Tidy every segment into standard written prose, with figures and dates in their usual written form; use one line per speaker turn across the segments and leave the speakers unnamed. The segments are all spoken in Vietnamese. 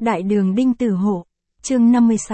Đại đường Đinh Tử Hổ, chương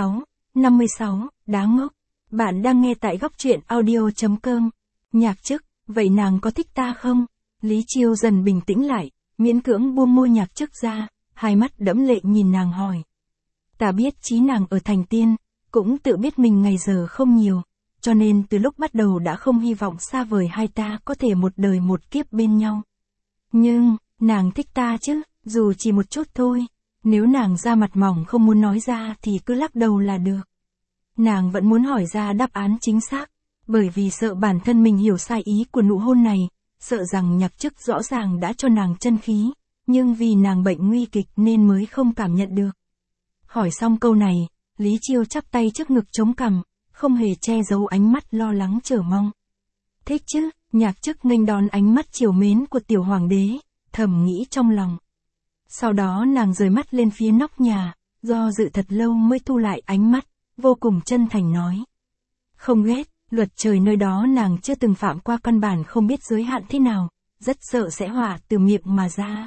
56, đáng ngốc. Bạn đang nghe tại góc truyện audio.com. Nhạc Chức, vậy nàng có thích ta không? Lý Chiêu dần bình tĩnh lại, miễn cưỡng buông môi Nhạc Chức ra, hai mắt đẫm lệ nhìn nàng hỏi. Ta biết chí nàng ở thành tiên, cũng tự biết mình ngày giờ không nhiều, cho nên từ lúc bắt đầu đã không hy vọng xa vời hai ta có thể một đời một kiếp bên nhau. Nhưng, nàng thích ta chứ, dù chỉ một chút thôi. Nếu nàng ra mặt mỏng không muốn nói ra thì cứ lắc đầu là được. Nàng vẫn muốn hỏi ra đáp án chính xác, bởi vì sợ bản thân mình hiểu sai ý của nụ hôn này, sợ rằng Nhạc Chức rõ ràng đã cho nàng chân khí, nhưng vì nàng bệnh nguy kịch nên mới không cảm nhận được. Hỏi xong câu này, Lý Chiêu chắp tay trước ngực chống cằm, không hề che giấu ánh mắt lo lắng chờ mong. Thích chứ, Nhạc Chức nghênh đón ánh mắt trìu mến của tiểu hoàng đế, thầm nghĩ trong lòng. Sau đó nàng rời mắt lên phía nóc nhà, do dự thật lâu mới thu lại ánh mắt, vô cùng chân thành nói. Không ghét, luật trời nơi đó nàng chưa từng phạm qua, căn bản không biết giới hạn thế nào, rất sợ sẽ hỏa từ miệng mà ra.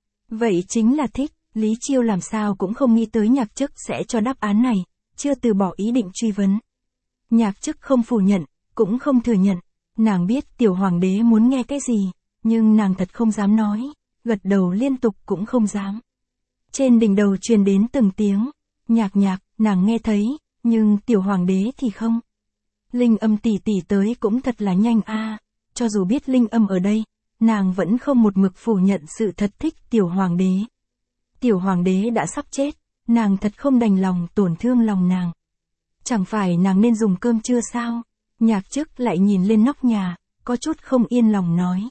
Vậy chính là thích, Lý Chiêu làm sao cũng không nghĩ tới Nhạc Chức sẽ cho đáp án này, chưa từ bỏ ý định truy vấn. Nhạc Chức không phủ nhận, cũng không thừa nhận, nàng biết tiểu hoàng đế muốn nghe cái gì, nhưng nàng thật không dám nói. Gật đầu liên tục cũng không dám. Trên đỉnh đầu truyền đến từng tiếng, nhạc, nàng nghe thấy, nhưng tiểu hoàng đế thì không. Linh Âm tỷ tỷ tới cũng thật là nhanh a. Cho dù biết Linh Âm ở đây, nàng vẫn không một mực phủ nhận sự thật thích tiểu hoàng đế. Tiểu hoàng đế đã sắp chết, nàng thật không đành lòng tổn thương lòng nàng. Chẳng phải nàng nên dùng cơm trưa sao? Nhạc Chức lại nhìn lên nóc nhà, có chút không yên lòng nói.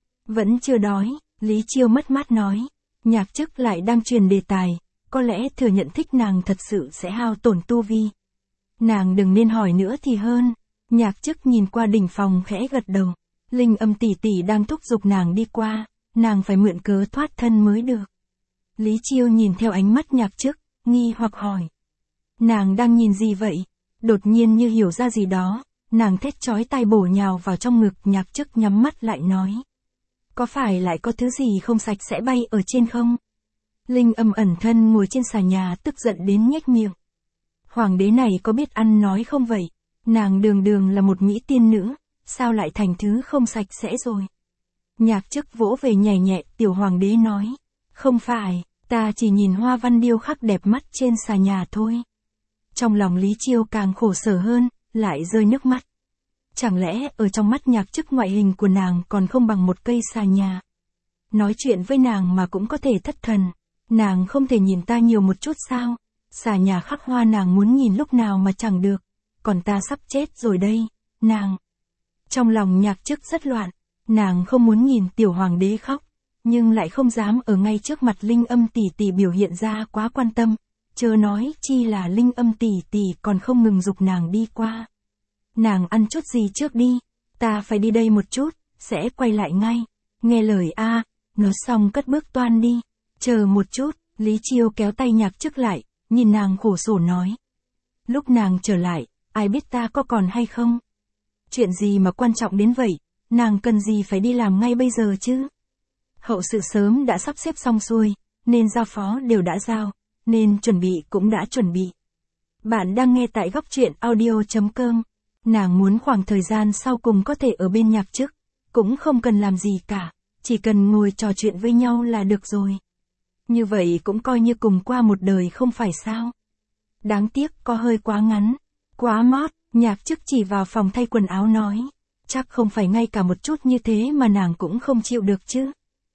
Vẫn chưa đói. Lý Chiêu mất mát nói, Nhạc Chức lại đang truyền đề tài, có lẽ thừa nhận thích nàng thật sự sẽ hao tổn tu vi. Nàng đừng nên hỏi nữa thì hơn. Nhạc Chức nhìn qua đỉnh phòng khẽ gật đầu, Linh Âm tỷ tỷ đang thúc giục nàng đi qua, nàng phải mượn cớ thoát thân mới được. Lý Chiêu nhìn theo ánh mắt Nhạc Chức, nghi hoặc hỏi. Nàng đang nhìn gì vậy? Đột nhiên như hiểu ra gì đó, nàng thét chói tai bổ nhào vào trong ngực Nhạc Chức, nhắm mắt lại nói. Có phải lại có thứ gì không sạch sẽ bay ở trên không? Linh Âm ẩn thân ngồi trên xà nhà tức giận đến nhếch miệng. Hoàng đế này có biết ăn nói không vậy? Nàng đường đường là một mỹ tiên nữ, sao lại thành thứ không sạch sẽ rồi? Nhạc Chức vỗ về nhẹ nhẹ, tiểu hoàng đế nói. Không phải, ta chỉ nhìn hoa văn điêu khắc đẹp mắt trên xà nhà thôi. Trong lòng Lý Chiêu càng khổ sở hơn, lại rơi nước mắt. Chẳng lẽ ở trong mắt Nhạc Chức ngoại hình của nàng còn không bằng một cây xà nhà? Nói chuyện với nàng mà cũng có thể thất thần. Nàng không thể nhìn ta nhiều một chút sao? Xà nhà khắc hoa nàng muốn nhìn lúc nào mà chẳng được. Còn ta sắp chết rồi đây, nàng. Trong lòng Nhạc Chức rất loạn. Nàng không muốn nhìn tiểu hoàng đế khóc, nhưng lại không dám ở ngay trước mặt Linh Âm tỷ tỷ biểu hiện ra quá quan tâm. Chớ nói chi là Linh Âm tỷ tỷ còn không ngừng giục nàng đi qua. Nàng ăn chút gì trước đi, ta phải đi đây một chút, sẽ quay lại ngay. Nghe lời a. Nói xong cất bước toan đi. Chờ một chút, Lý Chiêu kéo tay Nhạc Chức lại, nhìn nàng khổ sở nói. Lúc nàng trở lại, ai biết ta có còn hay không? Chuyện gì mà quan trọng đến vậy, nàng cần gì phải đi làm ngay bây giờ chứ? Hậu sự sớm đã sắp xếp xong xuôi, nên giao phó đều đã giao, nên chuẩn bị cũng đã chuẩn bị. Bạn đang nghe tại góc truyện audio.com. Nàng muốn khoảng thời gian sau cùng có thể ở bên Nhạc Chức, cũng không cần làm gì cả, chỉ cần ngồi trò chuyện với nhau là được rồi. Như vậy cũng coi như cùng qua một đời không phải sao? Đáng tiếc có hơi quá ngắn, quá mót. Nhạc Chức chỉ vào phòng thay quần áo nói, chắc không phải ngay cả một chút như thế mà nàng cũng không chịu được chứ.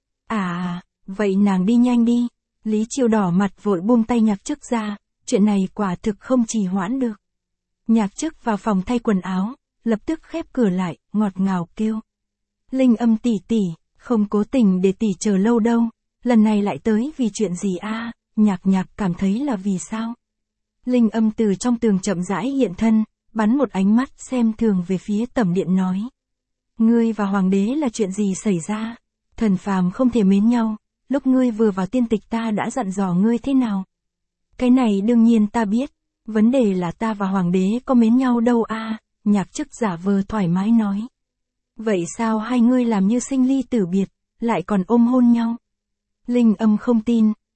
Vậy nàng đi nhanh đi. Lý Chiêu đỏ mặt vội buông tay Nhạc Chức ra, chuyện này quả thực không trì hoãn được. Nhạc Chức vào phòng thay quần áo, lập tức khép cửa lại, ngọt ngào kêu. Linh Âm tỷ tỷ, không cố tình để tỷ chờ lâu đâu, lần này lại tới vì chuyện gì a? Nhạc cảm thấy là vì sao? Linh Âm từ trong tường chậm rãi hiện thân, bắn một ánh mắt xem thường về phía tẩm điện nói. Ngươi và hoàng đế là chuyện gì xảy ra? Thần phàm không thể mến nhau, lúc ngươi vừa vào tiên tịch ta đã dặn dò ngươi thế nào? Cái này đương nhiên ta biết. Vấn đề là ta và hoàng đế có mến nhau đâu a. Nhạc Chức giả vờ thoải mái nói. Vậy sao hai ngươi làm như sinh ly tử biệt, lại còn ôm hôn nhau? Linh Âm không tin,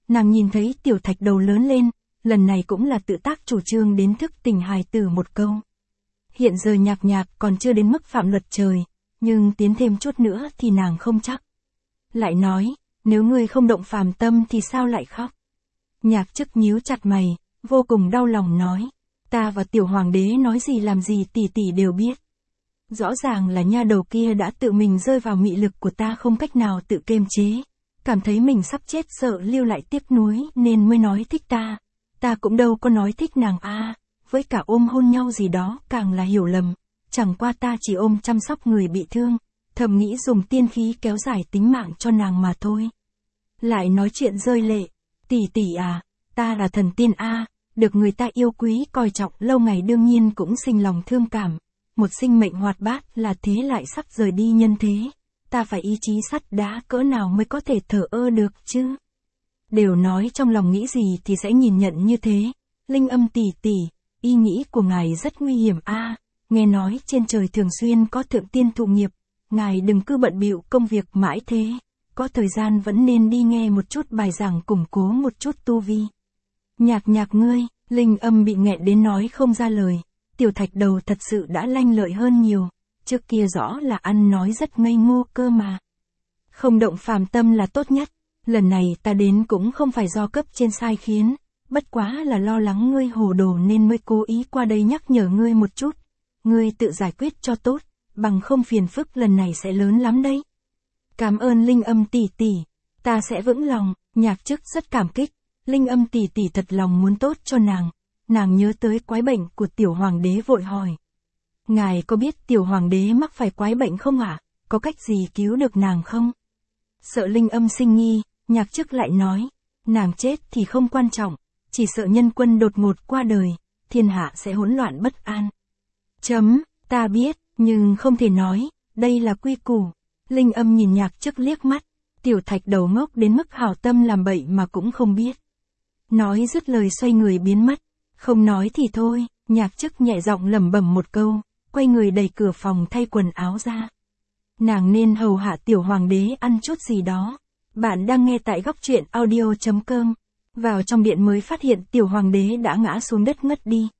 Nàng nhìn thấy tiểu thạch đầu lớn lên, lần này cũng là tự tác chủ trương đến thức tỉnh hài tử một câu. Hiện giờ Nhạc Nhạc còn chưa đến mức phạm luật trời, nhưng tiến thêm chút nữa thì nàng không chắc. Lại nói, nếu ngươi không động phàm tâm thì sao lại khóc? Nhạc Chức nhíu chặt mày, vô cùng đau lòng nói, ta và tiểu hoàng đế nói gì làm gì tỷ tỷ đều biết. Rõ ràng là nha đầu kia đã tự mình rơi vào mị lực của ta không cách nào tự kiềm chế, cảm thấy mình sắp chết sợ lưu lại tiếc nuối nên mới nói thích ta. Ta cũng đâu có nói thích nàng a, với cả ôm hôn nhau gì đó càng là hiểu lầm, chẳng qua ta chỉ ôm chăm sóc người bị thương, thầm nghĩ dùng tiên khí kéo dài tính mạng cho nàng mà thôi. Lại nói chuyện rơi lệ, tỷ tỷ à, ta là thần tiên a, được người ta yêu quý coi trọng lâu ngày đương nhiên cũng sinh lòng thương cảm, một sinh mệnh hoạt bát là thế lại sắp rời đi nhân thế, ta phải ý chí sắt đá cỡ nào mới có thể thờ ơ được chứ? Đều nói trong lòng nghĩ gì thì sẽ nhìn nhận như thế. Linh Âm tỷ tỷ, ý nghĩ của ngài rất nguy hiểm a, nghe nói trên trời thường xuyên có thượng tiên thụ nghiệp, ngài đừng cứ bận bịu công việc mãi thế, có thời gian vẫn nên đi nghe một chút bài giảng củng cố một chút tu vi. Nhạc Nhạc ngươi, Linh Âm bị nghẹn đến nói không ra lời, tiểu thạch đầu thật sự đã lanh lợi hơn nhiều, trước kia rõ là ăn nói rất ngây ngô cơ mà. Không động phàm tâm là tốt nhất, lần này ta đến cũng không phải do cấp trên sai khiến, bất quá là lo lắng ngươi hồ đồ nên mới cố ý qua đây nhắc nhở ngươi một chút, ngươi tự giải quyết cho tốt, bằng không phiền phức lần này sẽ lớn lắm đấy. Cảm ơn Linh Âm tỷ tỷ, ta sẽ vững lòng. Nhạc Chức rất cảm kích, Linh Âm tỷ tỷ thật lòng muốn tốt cho nàng nhớ tới quái bệnh của tiểu hoàng đế vội hỏi. Ngài có biết tiểu hoàng đế mắc phải quái bệnh không ạ? Có cách gì cứu được nàng không? Sợ Linh Âm sinh nghi, Nhạc Chức lại nói, nàng chết thì không quan trọng, chỉ sợ nhân quân đột ngột qua đời, thiên hạ sẽ hỗn loạn bất an. Ta biết, nhưng không thể nói, đây là quy củ. Linh Âm nhìn Nhạc Chức liếc mắt, tiểu thạch đầu ngốc đến mức hảo tâm làm bậy mà cũng không biết. Nói dứt lời xoay người biến mất, không nói thì thôi, Nhạc Chức nhẹ giọng lẩm bẩm một câu, quay người đẩy cửa phòng thay quần áo ra. Nàng nên hầu hạ tiểu hoàng đế ăn chút gì đó. Bạn đang nghe tại góc truyện audio.com. Vào trong điện mới phát hiện tiểu hoàng đế đã ngã xuống đất ngất đi.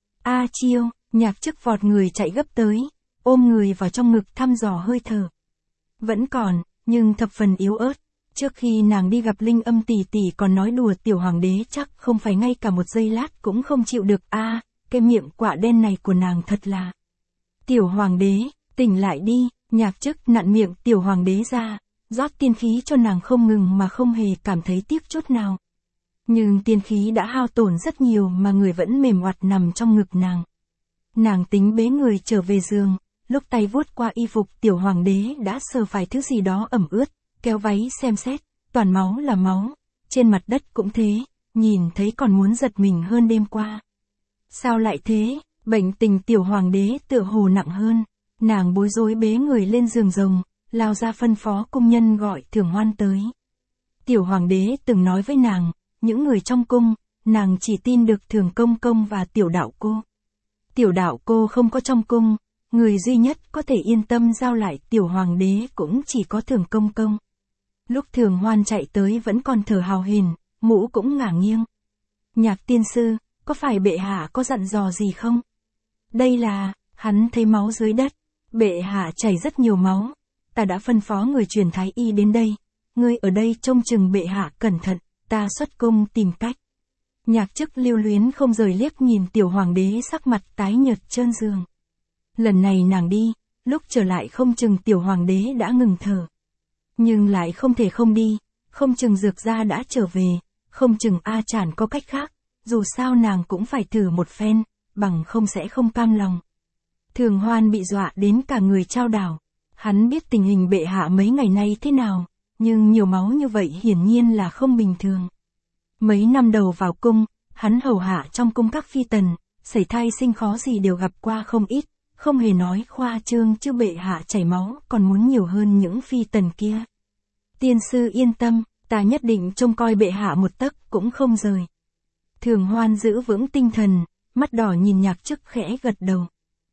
A Chiêu, Nhạc Chức vọt người chạy gấp tới, ôm người vào trong ngực thăm dò hơi thở. Vẫn còn, nhưng thập phần yếu ớt. Trước khi nàng đi gặp Linh Âm tỷ tỷ còn nói đùa tiểu hoàng đế chắc không phải ngay cả một giây lát cũng không chịu được a, cái miệng quạ đen này của nàng thật là. Tiểu hoàng đế, tỉnh lại đi. Nhạc Chức nặn miệng tiểu hoàng đế ra, rót tiên khí cho nàng không ngừng mà không hề cảm thấy tiếc chút nào. Nhưng tiên khí đã hao tổn rất nhiều mà người vẫn mềm oặt nằm trong ngực nàng. Nàng tính bế người trở về giường, lúc tay vuốt qua y phục tiểu hoàng đế đã sờ phải thứ gì đó ẩm ướt, kéo váy xem xét, toàn máu là máu, trên mặt đất cũng thế, nhìn thấy còn muốn giật mình hơn đêm qua. Sao lại thế, bệnh tình tiểu hoàng đế tựa hồ nặng hơn. Nàng bối rối bế người lên giường rồng, lao ra phân phó cung nhân gọi Thường Hoan tới. Tiểu hoàng đế từng nói với nàng, những người trong cung, nàng chỉ tin được Thường công công và tiểu đạo cô. Tiểu đạo cô không có trong cung, người duy nhất có thể yên tâm giao lại tiểu hoàng đế cũng chỉ có Thường công công. Lúc Thường Hoan chạy tới vẫn còn thở hào hển, mũ cũng ngả nghiêng. Nhạc tiên sư, có phải bệ hạ có dặn dò gì không? Đây là, hắn thấy máu dưới đất. Bệ hạ chảy rất nhiều máu, ta đã phân phó người truyền thái y đến đây, ngươi ở đây trông chừng bệ hạ cẩn thận, ta xuất cung tìm cách. Nhạc Chức lưu luyến không rời liếc nhìn tiểu hoàng đế sắc mặt tái nhợt trơn giường. Lần này nàng đi, lúc trở lại không chừng tiểu hoàng đế đã ngừng thở. Nhưng lại không thể không đi, không chừng Dược Gia đã trở về, không chừng A Chản có cách khác, dù sao nàng cũng phải thử một phen, bằng không sẽ không cam lòng. Thường Hoan bị dọa đến cả người chao đảo. Hắn biết tình hình bệ hạ mấy ngày nay thế nào, nhưng nhiều máu như vậy hiển nhiên là không bình thường. Mấy năm đầu vào cung, hắn hầu hạ trong cung các phi tần, sẩy thai sinh khó gì đều gặp qua không ít, không hề nói khoa trương chứ bệ hạ chảy máu còn muốn nhiều hơn những phi tần kia. Tiên sư yên tâm, ta nhất định trông coi bệ hạ một tấc cũng không rời. Thường Hoan giữ vững tinh thần, mắt đỏ nhìn Nhạc Chức khẽ gật đầu.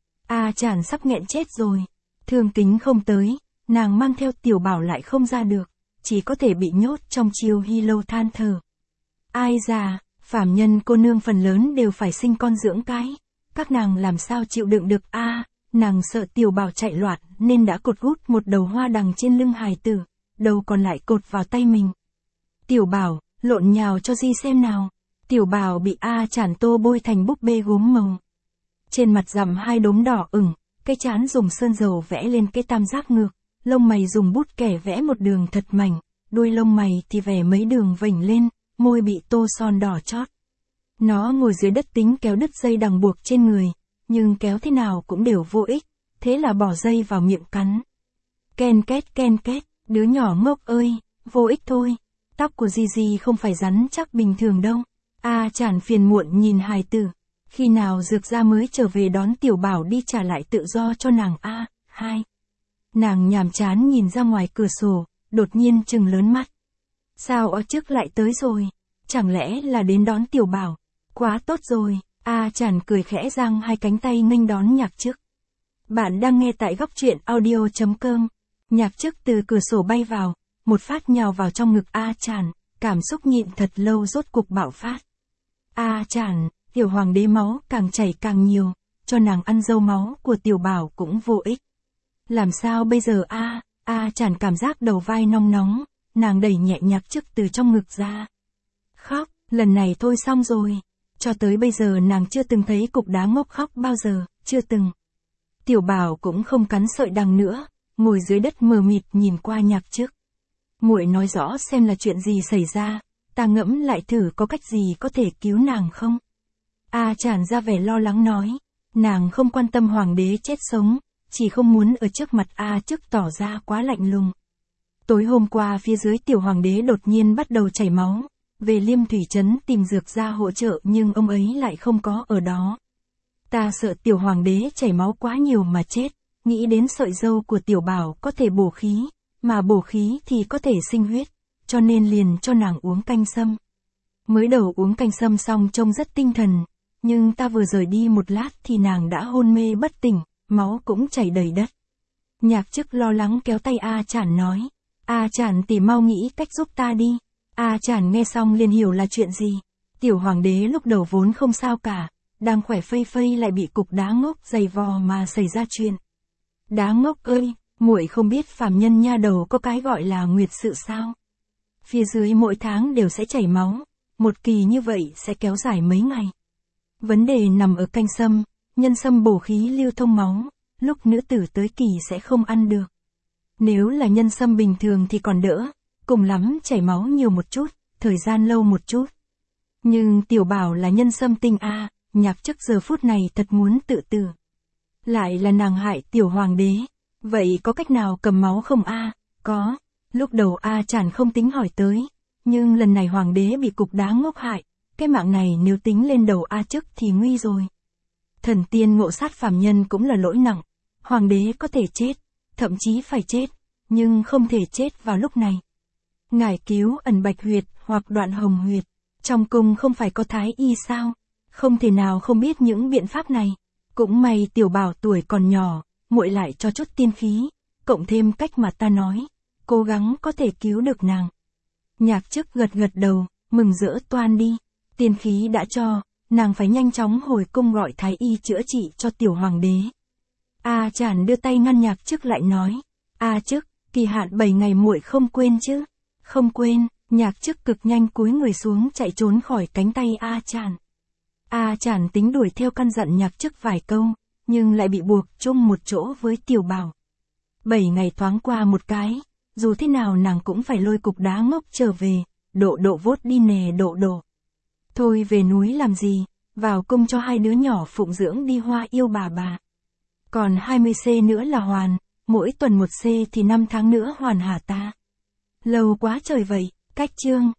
A Chản sắp nghẹn chết rồi, Thương Kính không tới, nàng mang theo tiểu bảo lại không ra được, chỉ có thể bị nhốt trong chiêu hy lâu than thở. Ai già, phàm nhân cô nương phần lớn đều phải sinh con dưỡng cái. Các nàng làm sao chịu đựng được nàng sợ Tiểu Bảo chạy loạn nên đã cột gút một đầu hoa đằng trên lưng hài tử, đầu còn lại cột vào tay mình. Tiểu Bảo, lộn nhào cho Di xem nào. Tiểu Bảo bị Chản tô bôi thành búp bê gốm màu. Trên mặt rằm 2 đốm đỏ ửng, cái trán dùng sơn dầu vẽ lên cái tam giác ngược, lông mày dùng bút kẻ vẽ một đường thật mảnh, đuôi lông mày thì vẽ mấy đường vểnh lên, môi bị tô son đỏ chót. Nó ngồi dưới đất tính kéo đứt dây đằng buộc trên người, nhưng kéo thế nào cũng đều vô ích, thế là bỏ dây vào miệng cắn. Ken két, đứa nhỏ ngốc ơi, vô ích thôi, tóc của Di không phải rắn chắc bình thường đâu. Chản phiền muộn nhìn hài tử, khi nào Dược Gia mới trở về đón Tiểu Bảo đi trả lại tự do cho nàng hai. Nàng nhàm chán nhìn ra ngoài cửa sổ, đột nhiên trừng lớn mắt. Sao trước lại tới rồi? Chẳng lẽ là đến đón Tiểu Bảo? Quá tốt rồi. Chản cười khẽ giang 2 cánh tay nghênh đón Nhạc Chức. Bạn đang nghe tại góc truyện audio.com. Nhạc Chức từ cửa sổ bay vào, một phát nhào vào trong ngực Chản, cảm xúc nhịn thật lâu rốt cục bạo phát. Chản, Tiểu Hoàng đế máu càng chảy càng nhiều, cho nàng ăn dâu máu của Tiểu Bảo cũng vô ích. Làm sao bây giờ Chản cảm giác đầu vai nong nóng, nàng đẩy nhẹ Nhạc Chức từ trong ngực ra. Khóc, lần này thôi xong rồi. Cho tới bây giờ nàng chưa từng thấy cục đá ngốc khóc bao giờ, chưa từng. Tiểu Bảo cũng không cắn sợi đằng nữa, ngồi dưới đất mờ mịt nhìn qua Nhạc Chức. Muội nói rõ xem là chuyện gì xảy ra, ta ngẫm lại thử có cách gì có thể cứu nàng không? Chản ra vẻ lo lắng nói, nàng không quan tâm hoàng đế chết sống, chỉ không muốn ở trước mặt Chức tỏ ra quá lạnh lùng. Tối hôm qua phía dưới Tiểu Hoàng đế đột nhiên bắt đầu chảy máu, về Liêm Thủy Trấn tìm Dược Gia hỗ trợ nhưng ông ấy lại không có ở đó. Ta sợ Tiểu Hoàng đế chảy máu quá nhiều mà chết, nghĩ đến sợi dâu của Tiểu Bảo có thể bổ khí, mà bổ khí thì có thể sinh huyết, cho nên liền cho nàng uống canh sâm. Mới đầu uống canh sâm xong trông rất tinh thần, nhưng ta vừa rời đi một lát thì nàng đã hôn mê bất tỉnh, máu cũng chảy đầy đất. Nhạc Chức lo lắng kéo tay Chản nói, Chản tỷ mau nghĩ cách giúp ta đi. Chản nghe xong liền hiểu là chuyện gì. Tiểu Hoàng đế lúc đầu vốn không sao cả, đang khỏe phây phây lại bị cục đá ngốc giày vò mà xảy ra chuyện. Đá ngốc ơi, muội không biết phàm nhân nha đầu có cái gọi là nguyệt sự sao? Phía dưới mỗi tháng đều sẽ chảy máu, một kỳ như vậy sẽ kéo dài mấy ngày. Vấn đề nằm ở canh sâm, nhân sâm bổ khí lưu thông máu, lúc nữ tử tới kỳ sẽ không ăn được. Nếu là nhân sâm bình thường thì còn đỡ, cùng lắm chảy máu nhiều một chút, thời gian lâu một chút. Nhưng Tiểu Bảo là nhân sâm tinh Nhạc Chức giờ phút này thật muốn tự tử. Lại là nàng hại Tiểu Hoàng đế, vậy có cách nào cầm máu không Có. Lúc đầu Chản không tính hỏi tới, nhưng lần này Hoàng đế bị cục đá ngốc hại, cái mạng này nếu tính lên đầu Chức thì nguy rồi. Thần tiên ngộ sát phàm nhân cũng là lỗi nặng, Hoàng đế có thể chết, thậm chí phải chết, nhưng không thể chết vào lúc này. Ngài cứu ẩn bạch huyệt hoặc đoạn hồng huyệt, trong cung không phải có thái y sao, không thể nào không biết những biện pháp này. Cũng may Tiểu Bảo tuổi còn nhỏ, muội lại cho chút tiên khí, cộng thêm cách mà ta nói, cố gắng có thể cứu được nàng. Nhạc Chức gật gật đầu, mừng rỡ toan đi, tiên khí đã cho, nàng phải nhanh chóng hồi cung gọi thái y chữa trị cho Tiểu Hoàng đế. Chản đưa tay ngăn Nhạc Chức lại nói, Chức, kỳ hạn 7 ngày muội không quên chứ? Không quên. Nhạc Chức cực nhanh cúi người xuống chạy trốn khỏi cánh tay Chản. Chản tính đuổi theo căn dặn Nhạc Chức vài câu, nhưng lại bị buộc chung một chỗ với Tiểu Bảo. 7 ngày thoáng qua một cái, dù thế nào nàng cũng phải lôi cục đá ngốc trở về, độ vốt đi nè độ. Thôi về núi làm gì, vào cung cho 2 đứa nhỏ phụng dưỡng đi Hoa yêu bà. Còn 20C nữa là hoàn, mỗi tuần 1C thì 5 tháng nữa hoàn hả ta? Lâu quá trời vậy, cách chương.